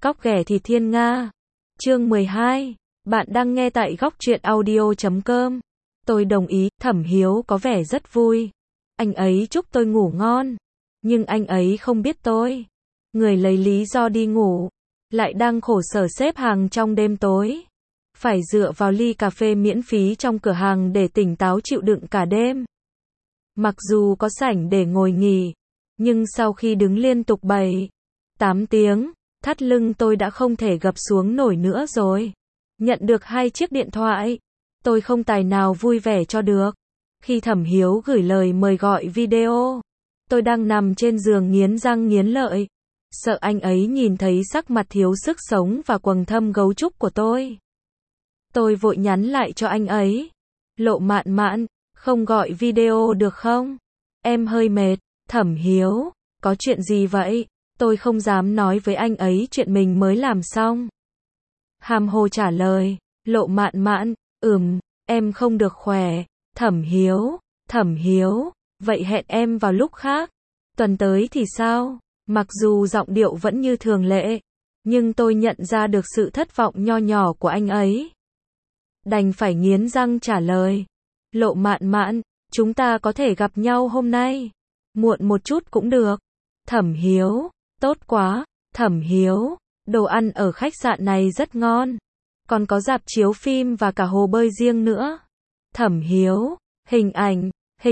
Cóc ghẻ thịt thiên nga. Chương 12. Bạn đang nghe tại góc truyện audio.com. Tôi đồng ý, Thẩm Hiếu có vẻ rất vui. Anh ấy chúc tôi ngủ ngon. Nhưng anh ấy không biết tôi. Người lấy lý do đi ngủ. Lại đang khổ sở xếp hàng trong đêm tối. Phải dựa vào ly cà phê miễn phí trong cửa hàng để tỉnh táo chịu đựng cả đêm. Mặc dù có sảnh để ngồi nghỉ. Nhưng sau khi đứng liên tục 7-8 tiếng, thắt lưng tôi đã không thể gập xuống nổi nữa rồi. Nhận được 2 chiếc điện thoại, tôi không tài nào vui vẻ cho được. Khi Thẩm Hiếu gửi lời mời gọi video, tôi đang nằm trên giường nghiến răng nghiến lợi, sợ anh ấy nhìn thấy sắc mặt thiếu sức sống và quầng thâm gấu trúc của tôi. Tôi vội nhắn lại cho anh ấy. Lộ Mạn Mạn, không gọi video được không? Em hơi mệt. Thẩm Hiếu, có chuyện gì vậy? Tôi không dám nói với anh ấy chuyện mình mới làm xong. Hàm hồ trả lời. Lộ Mạn Mạn, em không được khỏe. Thẩm Hiếu, vậy hẹn em vào lúc khác. Tuần tới thì sao? Mặc dù giọng điệu vẫn như thường lệ, nhưng tôi nhận ra được sự thất vọng nho nhỏ của anh ấy. Đành phải nghiến răng trả lời. Lộ Mạn Mạn, chúng ta có thể gặp nhau hôm nay. Muộn một chút cũng được. Thẩm Hiếu, tốt quá. Thẩm Hiếu, đồ ăn ở khách sạn này rất ngon. Còn có rạp chiếu phim và cả hồ bơi riêng nữa. Thẩm Hiếu, hình ảnh.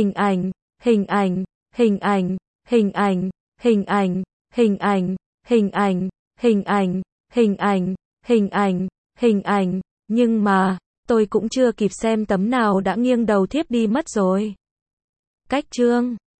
Nhưng mà, tôi cũng chưa kịp xem tấm nào đã nghiêng đầu thiếp đi mất rồi. Cách chương